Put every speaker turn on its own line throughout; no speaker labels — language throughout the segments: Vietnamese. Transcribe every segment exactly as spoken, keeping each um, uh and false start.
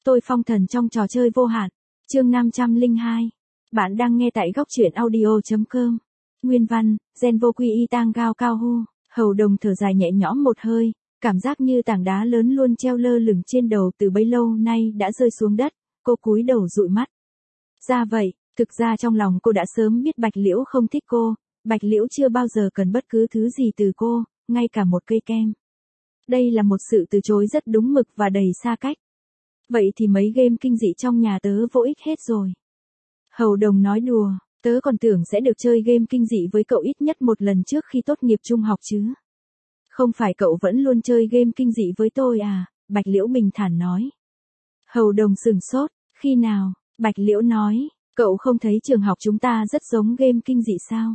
Tôi phong thần trong trò chơi vô hạn. Chương năm trăm lẻ hai. Bạn đang nghe tại góc truyện audio chấm com. Nguyên văn, Gen vô quy y tang gao cao hu. Hầu Đồng thở dài nhẹ nhõm một hơi, cảm giác như tảng đá lớn luôn treo lơ lửng trên đầu từ bấy lâu nay đã rơi xuống đất, cô cúi đầu dụi mắt. Ra vậy, thực ra trong lòng cô đã sớm biết Bạch Liễu không thích cô, Bạch Liễu chưa bao giờ cần bất cứ thứ gì từ cô, ngay cả một cây kem. Đây là một sự từ chối rất đúng mực và đầy xa cách. Vậy thì mấy game kinh dị trong nhà tớ vô ích hết rồi. Hầu Đồng nói đùa, tớ còn tưởng sẽ được chơi game kinh dị với cậu ít nhất một lần trước khi tốt nghiệp trung học chứ. Không phải cậu vẫn luôn chơi game kinh dị với tôi à, Bạch Liễu bình thản nói. Hầu Đồng sửng sốt, khi nào, Bạch Liễu nói, cậu không thấy trường học chúng ta rất giống game kinh dị sao?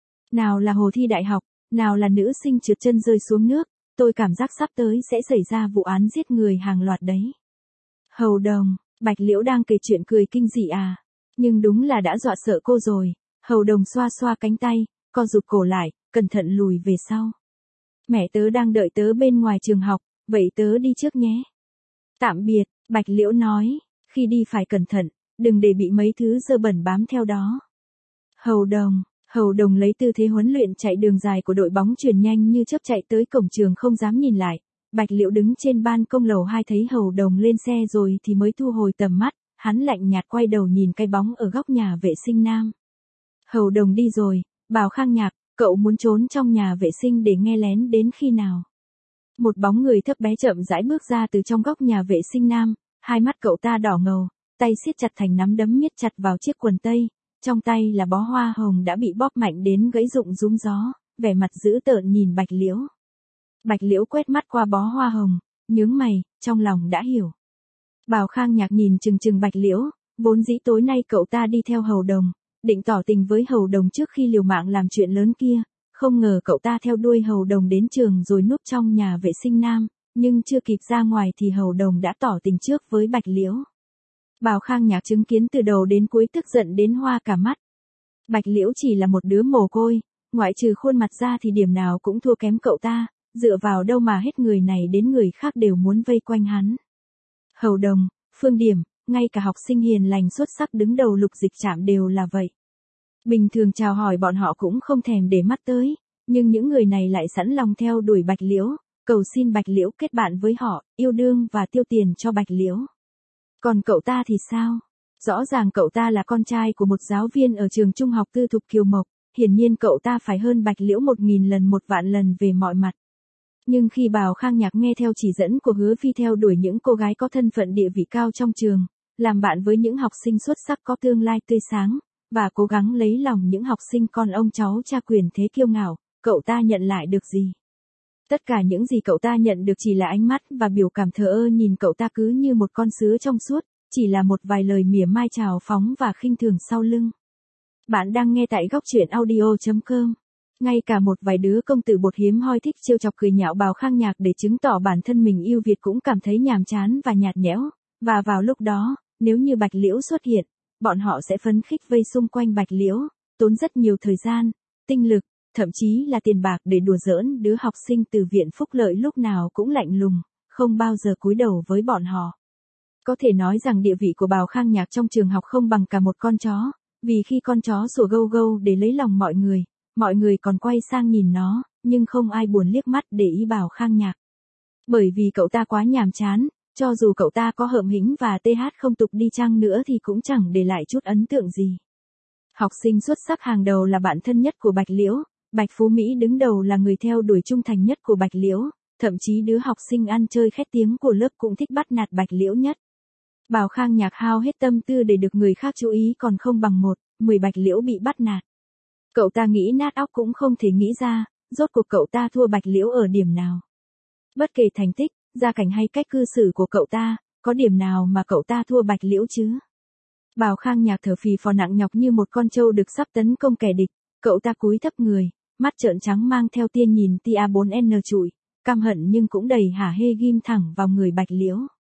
Nào là hồ thi đại học, nào là nữ sinh trượt chân rơi xuống nước, tôi cảm giác sắp tới sẽ xảy ra vụ án giết người hàng loạt đấy. Hầu Đồng, Bạch Liễu đang kể chuyện cười kinh dị à? Nhưng đúng là đã dọa sợ cô rồi. Hầu Đồng xoa xoa cánh tay, co rụt cổ lại, cẩn thận lùi về sau. Mẹ tớ đang đợi tớ bên ngoài trường học, vậy tớ đi trước nhé. Tạm biệt, Bạch Liễu nói, khi đi phải cẩn thận, đừng để bị mấy thứ dơ bẩn bám theo đó. Hầu Đồng, Hầu Đồng lấy tư thế huấn luyện chạy đường dài của đội bóng chuyền nhanh như chớp chạy tới cổng trường không dám nhìn lại. Bạch Liễu đứng trên ban công lầu hai thấy Hầu Đồng lên xe rồi thì mới thu hồi tầm mắt, hắn lạnh nhạt quay đầu nhìn cái bóng ở góc nhà vệ sinh nam. Hầu Đồng đi rồi, bảo Khang Nhạc, cậu muốn trốn trong nhà vệ sinh để nghe lén đến khi nào? Một bóng người thấp bé chậm rãi bước ra từ trong góc nhà vệ sinh nam, hai mắt cậu ta đỏ ngầu, tay siết chặt thành nắm đấm miết chặt vào chiếc quần tây, trong tay là bó hoa hồng đã bị bóp mạnh đến gãy rụng rúm gió, vẻ mặt dữ tợn nhìn Bạch Liễu. Bạch Liễu quét mắt qua bó hoa hồng, nhướng mày, trong lòng đã hiểu. Bảo Khang Nhạc nhìn chừng chừng Bạch Liễu, vốn dĩ tối nay cậu ta đi theo Hầu Đồng, định tỏ tình với Hầu Đồng trước khi liều mạng làm chuyện lớn kia, không ngờ cậu ta theo đuôi Hầu Đồng đến trường rồi núp trong nhà vệ sinh nam, nhưng chưa kịp ra ngoài thì Hầu Đồng đã tỏ tình trước với Bạch Liễu. Bảo Khang Nhạc chứng kiến từ đầu đến cuối tức giận đến hoa cả mắt. Bạch Liễu chỉ là một đứa mồ côi, ngoại trừ khuôn mặt ra thì điểm nào cũng thua kém cậu ta, dựa vào đâu mà hết người này đến người khác đều muốn vây quanh hắn. Hầu Đồng, Phương Điểm, ngay cả học sinh hiền lành xuất sắc đứng đầu Lục Dịch Trạm đều là vậy. Bình thường chào hỏi bọn họ cũng không thèm để mắt tới, nhưng những người này lại sẵn lòng theo đuổi Bạch Liễu, cầu xin Bạch Liễu kết bạn với họ, yêu đương và tiêu tiền cho Bạch Liễu. Còn cậu ta thì sao? Rõ ràng cậu ta là con trai của một giáo viên ở trường trung học tư thục Kiều Mộc, hiển nhiên cậu ta phải hơn Bạch Liễu một nghìn lần một vạn lần về mọi mặt. Nhưng khi Bảo Khang Nhạc nghe theo chỉ dẫn của Hứa Phi theo đuổi những cô gái có thân phận địa vị cao trong trường, làm bạn với những học sinh xuất sắc có tương lai tươi sáng, và cố gắng lấy lòng những học sinh con ông cháu cha quyền thế kiêu ngạo, cậu ta nhận lại được gì? Tất cả những gì cậu ta nhận được chỉ là ánh mắt và biểu cảm thờ ơ nhìn cậu ta cứ như một con sứa trong suốt, chỉ là một vài lời mỉa mai trào phóng và khinh thường sau lưng. Bạn đang nghe tại góc truyện audio chấm com. Ngay cả một vài đứa công tử bột hiếm hoi thích trêu chọc cười nhạo Bảo Khang Nhạc để chứng tỏ bản thân mình ưu việt cũng cảm thấy nhàm chán và nhạt nhẽo, và vào lúc đó, nếu như Bạch Liễu xuất hiện, bọn họ sẽ phấn khích vây xung quanh Bạch Liễu, tốn rất nhiều thời gian, tinh lực, thậm chí là tiền bạc để đùa giỡn đứa học sinh từ viện phúc lợi lúc nào cũng lạnh lùng, không bao giờ cúi đầu với bọn họ. Có thể nói rằng địa vị của Bảo Khang Nhạc trong trường học không bằng cả một con chó, vì khi con chó sủa gâu gâu để lấy lòng mọi người, mọi người còn quay sang nhìn nó, nhưng không ai buồn liếc mắt để ý Bảo Khang Nhạc. Bởi vì cậu ta quá nhàm chán, cho dù cậu ta có hợm hĩnh và tê hát không tục đi chăng nữa thì cũng chẳng để lại chút ấn tượng gì. Học sinh xuất sắc hàng đầu là bạn thân nhất của Bạch Liễu, Bạch Phú Mỹ đứng đầu là người theo đuổi trung thành nhất của Bạch Liễu, thậm chí đứa học sinh ăn chơi khét tiếng của lớp cũng thích bắt nạt Bạch Liễu nhất. Bảo Khang Nhạc hao hết tâm tư để được người khác chú ý còn không bằng một, mười Bạch Liễu bị bắt nạt. Cậu ta nghĩ nát óc cũng không thể nghĩ ra, rốt cuộc cậu ta thua Bạch Liễu ở điểm nào. Bất kể thành tích, gia cảnh hay cách cư xử của cậu ta, có điểm nào mà cậu ta thua Bạch Liễu chứ? Bảo Khang Nhạc thở phì phò nặng nhọc như một con trâu được sắp tấn công kẻ địch, cậu ta cúi thấp người, mắt trợn trắng mang theo tia nhìn tia bốn N trụi, căm hận nhưng cũng đầy hả hê ghim thẳng vào người Bạch Liễu.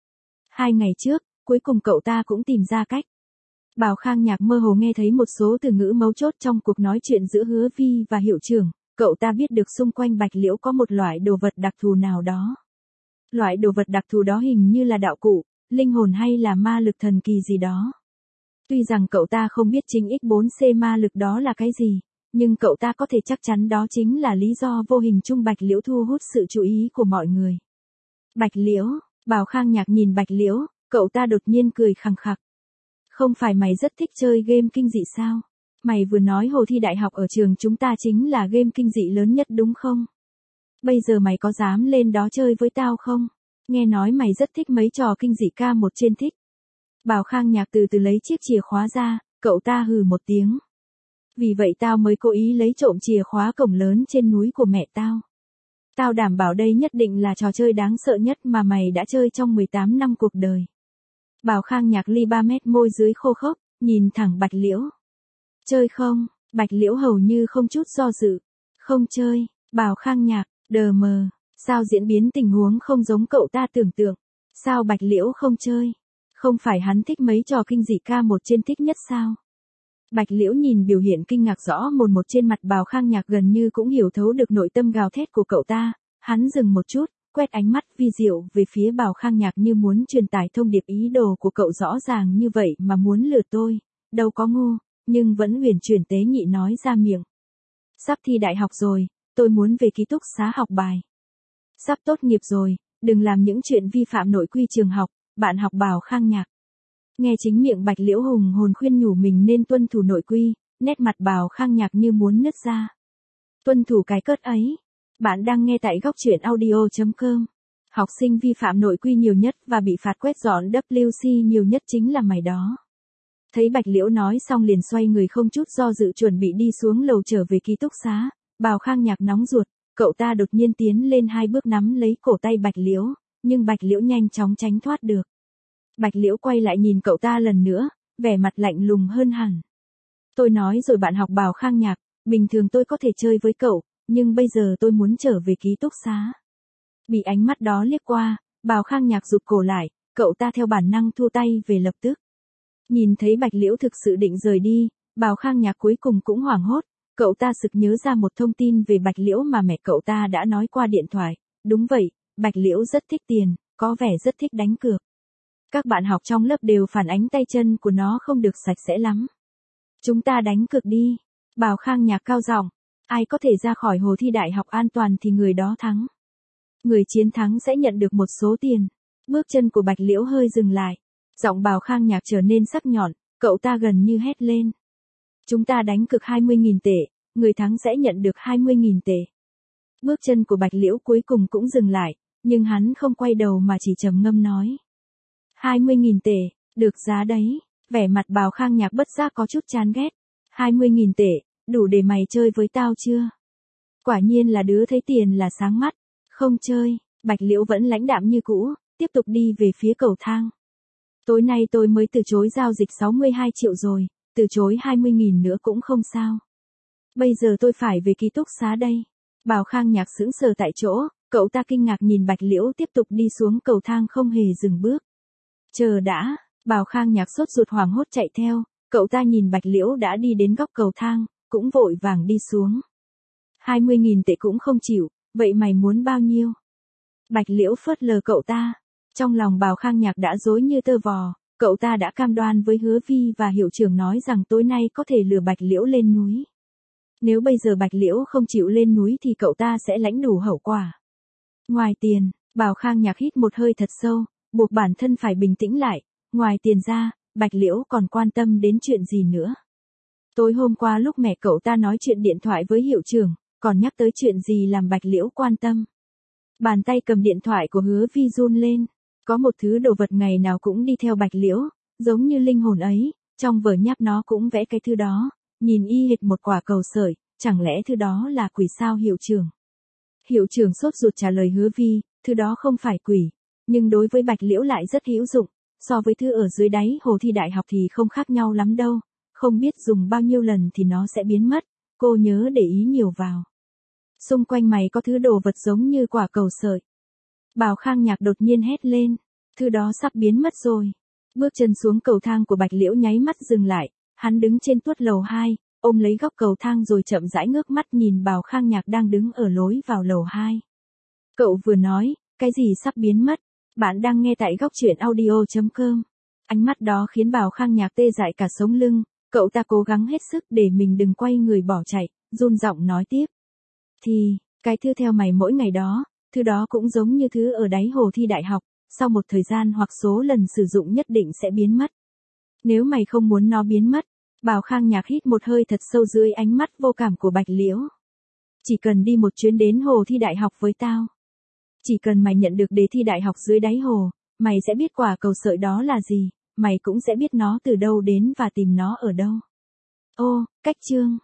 Hai ngày trước, cuối cùng cậu ta cũng tìm ra cách. Bảo Khang Nhạc mơ hồ nghe thấy một số từ ngữ mấu chốt trong cuộc nói chuyện giữa Hứa Vi và hiệu trưởng, cậu ta biết được xung quanh Bạch Liễu có một loại đồ vật đặc thù nào đó. Loại đồ vật đặc thù đó hình như là đạo cụ, linh hồn hay là ma lực thần kỳ gì đó. Tuy rằng cậu ta không biết chính ích bốn C ma lực đó là cái gì, nhưng cậu ta có thể chắc chắn đó chính là lý do vô hình chung Bạch Liễu thu hút sự chú ý của mọi người. Bạch Liễu, Bảo Khang Nhạc nhìn Bạch Liễu, cậu ta đột nhiên cười khằng khặc. Không phải mày rất thích chơi game kinh dị sao? Mày vừa nói hồ thi đại học ở trường chúng ta chính là game kinh dị lớn nhất đúng không? Bây giờ mày có dám lên đó chơi với tao không? Nghe nói mày rất thích mấy trò kinh dị ca một trên thích. Bảo Khang Nhạc từ từ lấy chiếc chìa khóa ra, cậu ta hừ một tiếng. Vì vậy tao mới cố ý lấy trộm chìa khóa cổng lớn trên núi của mẹ tao. Tao đảm bảo đây nhất định là trò chơi đáng sợ nhất mà mày đã chơi trong mười tám năm cuộc đời. Bảo Khang Nhạc ly ba mét môi dưới khô khốc, nhìn thẳng Bạch Liễu. Chơi không? Bạch Liễu hầu như không chút do dự. Không chơi. Bảo Khang Nhạc, đờ mờ. Sao diễn biến tình huống không giống cậu ta tưởng tượng? Sao Bạch Liễu không chơi? Không phải hắn thích mấy trò kinh dị ca một trên thích nhất sao? Bạch Liễu nhìn biểu hiện kinh ngạc rõ mồn một trên mặt Bảo Khang Nhạc gần như cũng hiểu thấu được nội tâm gào thét của cậu ta. Hắn dừng một chút, quét ánh mắt vi diệu về phía Bảo Khang Nhạc như muốn truyền tải thông điệp ý đồ của cậu rõ ràng như vậy mà muốn lừa tôi. Đâu có ngu, nhưng vẫn huyền chuyển tế nhị nói ra miệng. Sắp thi đại học rồi, tôi muốn về ký túc xá học bài. Sắp tốt nghiệp rồi, đừng làm những chuyện vi phạm nội quy trường học, bạn học Bảo Khang Nhạc. Nghe chính miệng Bạch Liễu hùng hồn khuyên nhủ mình nên tuân thủ nội quy, nét mặt Bảo Khang Nhạc như muốn nứt ra. Tuân thủ cái cớt ấy. Bạn đang nghe tại góc truyện audio chấm com. Học sinh vi phạm nội quy nhiều nhất và bị phạt quét dọn W C nhiều nhất chính là mày đó. Thấy Bạch Liễu nói xong liền xoay người không chút do dự chuẩn bị đi xuống lầu trở về ký túc xá. Bảo Khang Nhạc nóng ruột, cậu ta đột nhiên tiến lên hai bước nắm lấy cổ tay Bạch Liễu, nhưng Bạch Liễu nhanh chóng tránh thoát được. Bạch Liễu quay lại nhìn cậu ta lần nữa, vẻ mặt lạnh lùng hơn hẳn. Tôi nói rồi bạn học Bảo Khang Nhạc, bình thường tôi có thể chơi với cậu, nhưng bây giờ tôi muốn trở về ký túc xá. Bị ánh mắt đó liếc qua, Bảo Khang Nhạc rụt cổ lại, cậu ta theo bản năng thu tay về lập tức. Nhìn thấy Bạch Liễu thực sự định rời đi, Bảo Khang Nhạc cuối cùng cũng hoảng hốt, cậu ta sực nhớ ra một thông tin về Bạch Liễu mà mẹ cậu ta đã nói qua điện thoại. Đúng vậy, Bạch Liễu rất thích tiền, có vẻ rất thích đánh cược. Các bạn học trong lớp đều phản ánh tay chân của nó không được sạch sẽ lắm. Chúng ta đánh cược đi. Bảo Khang Nhạc cao giọng, ai có thể ra khỏi hồ thi đại học an toàn thì người đó thắng. Người chiến thắng sẽ nhận được một số tiền. Bước chân của Bạch Liễu hơi dừng lại. Giọng Bảo Khang Nhạc trở nên sắc nhọn, cậu ta gần như hét lên. Chúng ta đánh cược hai mươi nghìn tệ, người thắng sẽ nhận được hai mươi nghìn tệ. Bước chân của Bạch Liễu cuối cùng cũng dừng lại, nhưng hắn không quay đầu mà chỉ trầm ngâm nói. hai mươi nghìn tệ, được giá đấy. Vẻ mặt Bảo Khang Nhạc bất giác có chút chán ghét. hai mươi nghìn tệ, đủ để mày chơi với tao chưa? Quả nhiên là đứa thấy tiền là sáng mắt. Không chơi, Bạch Liễu vẫn lãnh đạm như cũ, tiếp tục đi về phía cầu thang. Tối nay tôi mới từ chối giao dịch sáu mươi hai triệu rồi, từ chối hai mươi nghìn nữa cũng không sao. Bây giờ tôi phải về ký túc xá đây. Bảo Khang Nhạc sững sờ tại chỗ, cậu ta kinh ngạc nhìn Bạch Liễu tiếp tục đi xuống cầu thang không hề dừng bước. Chờ đã, Bảo Khang Nhạc sốt ruột hoảng hốt chạy theo, cậu ta nhìn Bạch Liễu đã đi đến góc cầu thang, cũng vội vàng đi xuống. hai mươi nghìn tệ cũng không chịu, vậy mày muốn bao nhiêu? Bạch Liễu phớt lờ cậu ta. Trong lòng Bảo Khang Nhạc đã rối như tơ vò, cậu ta đã cam đoan với Hứa Vi và hiệu trưởng nói rằng tối nay có thể lừa Bạch Liễu lên núi. Nếu bây giờ Bạch Liễu không chịu lên núi thì cậu ta sẽ lãnh đủ hậu quả. Ngoài tiền, Bảo Khang Nhạc hít một hơi thật sâu, buộc bản thân phải bình tĩnh lại. Ngoài tiền ra, Bạch Liễu còn quan tâm đến chuyện gì nữa? Tối hôm qua lúc mẹ cậu ta nói chuyện điện thoại với hiệu trưởng, còn nhắc tới chuyện gì làm Bạch Liễu quan tâm. Bàn tay cầm điện thoại của Hứa Vi run lên. Có một thứ đồ vật ngày nào cũng đi theo Bạch Liễu, giống như linh hồn ấy, trong vở nháp nó cũng vẽ cái thứ đó, nhìn y hệt một quả cầu sợi, chẳng lẽ thứ đó là quỷ sao hiệu trưởng? Hiệu trưởng sốt ruột trả lời Hứa Vi, thứ đó không phải quỷ, nhưng đối với Bạch Liễu lại rất hữu dụng, so với thứ ở dưới đáy hồ thi đại học thì không khác nhau lắm đâu, không biết dùng bao nhiêu lần thì nó sẽ biến mất, cô nhớ để ý nhiều vào. Xung quanh mày có thứ đồ vật giống như quả cầu sợi. Bảo Khang Nhạc đột nhiên hét lên, thứ đó sắp biến mất rồi. Bước chân xuống cầu thang của Bạch Liễu nháy mắt dừng lại, hắn đứng trên tuốt lầu hai, ôm lấy góc cầu thang rồi chậm rãi ngước mắt nhìn Bảo Khang Nhạc đang đứng ở lối vào lầu hai. Cậu vừa nói, cái gì sắp biến mất? Bạn đang nghe tại góc truyện audio chấm com. Ánh mắt đó khiến Bảo Khang Nhạc tê dại cả sống lưng, cậu ta cố gắng hết sức để mình đừng quay người bỏ chạy, run giọng nói tiếp. Thì, cái thứ theo mày mỗi ngày đó, thứ đó cũng giống như thứ ở đáy hồ thi đại học, sau một thời gian hoặc số lần sử dụng nhất định sẽ biến mất. Nếu mày không muốn nó biến mất, Bảo Khang Nhạc hít một hơi thật sâu dưới ánh mắt vô cảm của Bạch Liễu. Chỉ cần đi một chuyến đến hồ thi đại học với tao. Chỉ cần mày nhận được đề thi đại học dưới đáy hồ, mày sẽ biết quả cầu sợi đó là gì, mày cũng sẽ biết nó từ đâu đến và tìm nó ở đâu. Ô, cách chương.